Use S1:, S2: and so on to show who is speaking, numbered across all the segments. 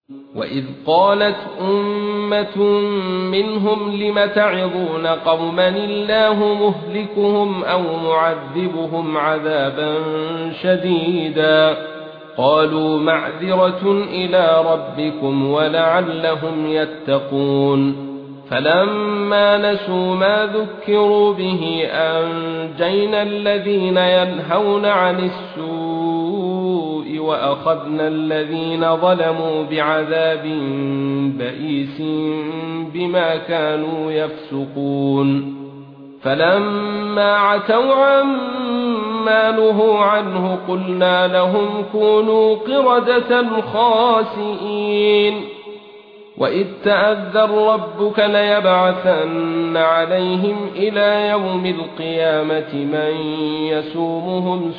S1: وَإِذْ قَالَتْ أُمَّةٌ مِّنْهُمْ لِمَ تَعِظُونَ قَوْمًا اللَّهُ مُهْلِكُهُمْ أَوْ مُعَذِّبُهُمْ عَذَابًا شَدِيدًا قَالُوا مَعْذِرَةٌ إِلَى رَبِّكُمْ وَلَعَلَّهُمْ يَتَّقُونَ فَلَمَّا نَسُوا مَا ذُكِّرُوا بِهِ أَنجَيْنَا الَّذِينَ يَنْهَوْنَ عَنِ السُّوءِ وَأَخَذْنَا الَّذِينَ ظَلَمُوا بِعَذَابٍ بَئِيسٍ بِمَا كَانُوا يَفْسُقُونَ فَلَمَّا عَتَوْا عَمَّا نُهُوا عَنْهُ قُلْنَا لَهُمْ كُونُوا قِرَدَةً خَاسِئِينَ وَإِذْ تَأَذَّنَ رَبُّكَ لَيَبْعَثَنَّ عَلَيْهِمْ إِلَى يَوْمِ الْقِيَامَةِ مَن يَسُومُهُمْ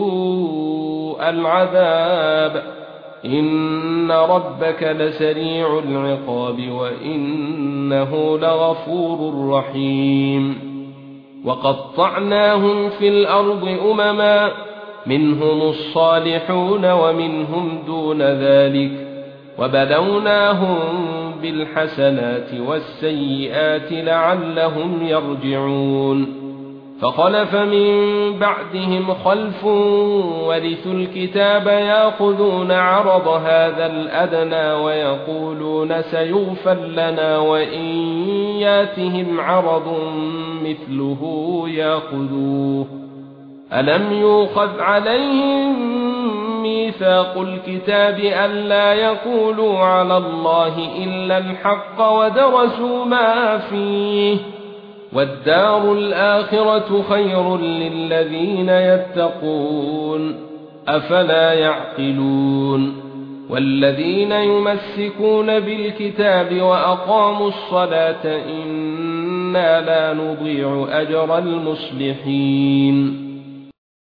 S1: سُوءَ الْعَذَابِ إِنَّ رَبَّكَ لَسَرِيعُ الْعِقَابِ وَإِنَّهُ لَغَفُورٌ رَّحِيمٌ وَقَطَّعْنَاهُمْ فِي الْأَرْضِ أُمَمًا مِنْهُمُ الصَّالِحُونَ وَمِنْهُمْ دُونَ ذَلِكَ وَبَلَوْنَاهُمْ بِالْحَسَنَاتِ وَالسَّيِّئَاتِ لَعَلَّهُمْ يَرْجِعُونَ فَخَلَفَ مِن بَعْدِهِمْ خَلْفٌ وَرِثُوا الْكِتَابَ يَأْخُذُونَ عَرَضَ هَذَا الْأَدْنَى وَيَقُولُونَ سَيُغْفَرْ لَنَا وَإِن يَأْتِهِمْ عَرَضٌ مِثْلُهُ يَأْخُذُوهُ أَلَمْ يُؤْخَذْ عَلَيْهِم مِّيثَاقُ الْكِتَابِ أَلَّا يَقُولُوا عَلَى اللَّهِ إِلَّا الْحَقَّ وَدَرَسُوا مَا فِيهِ وَالدَّارُ الْآخِرَةُ خَيْرٌ لِّلَّذِينَ يَتَّقُونَ أَفَلَا يَعْقِلُونَ وَالَّذِينَ يُمَسِّكُونَ بِالْكِتَابِ وَأَقَامُوا الصَّلَاةَ إِنَّا لَا نُضِيعُ أَجْرَ الْمُصْلِحِينَ